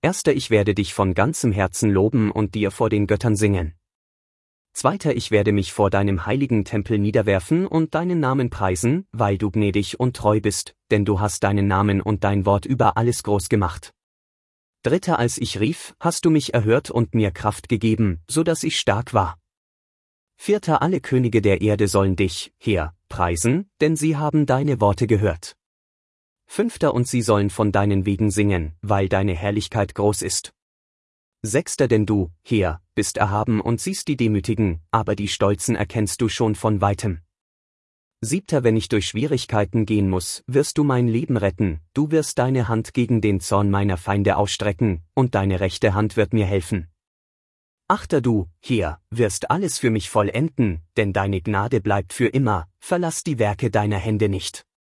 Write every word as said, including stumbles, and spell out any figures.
Erster, ich werde dich von ganzem Herzen loben und dir vor den Göttern singen. Zweiter, ich werde mich vor deinem heiligen Tempel niederwerfen und deinen Namen preisen, weil du gnädig und treu bist, denn du hast deinen Namen und dein Wort über alles groß gemacht. Dritter, als ich rief, hast du mich erhört und mir Kraft gegeben, so dass ich stark war. Vierter, alle Könige der Erde sollen dich, Herr, preisen, denn sie haben deine Worte gehört. Fünfter, und sie sollen von deinen Wegen singen, weil deine Herrlichkeit groß ist. Sechster, denn du, Herr, bist erhaben und siehst die Demütigen, aber die Stolzen erkennst du schon von weitem. Siebter, wenn ich durch Schwierigkeiten gehen muss, wirst du mein Leben retten, du wirst deine Hand gegen den Zorn meiner Feinde ausstrecken, und deine rechte Hand wird mir helfen. Achter, du, Herr, wirst alles für mich vollenden, denn deine Gnade bleibt für immer, verlass die Werke deiner Hände nicht.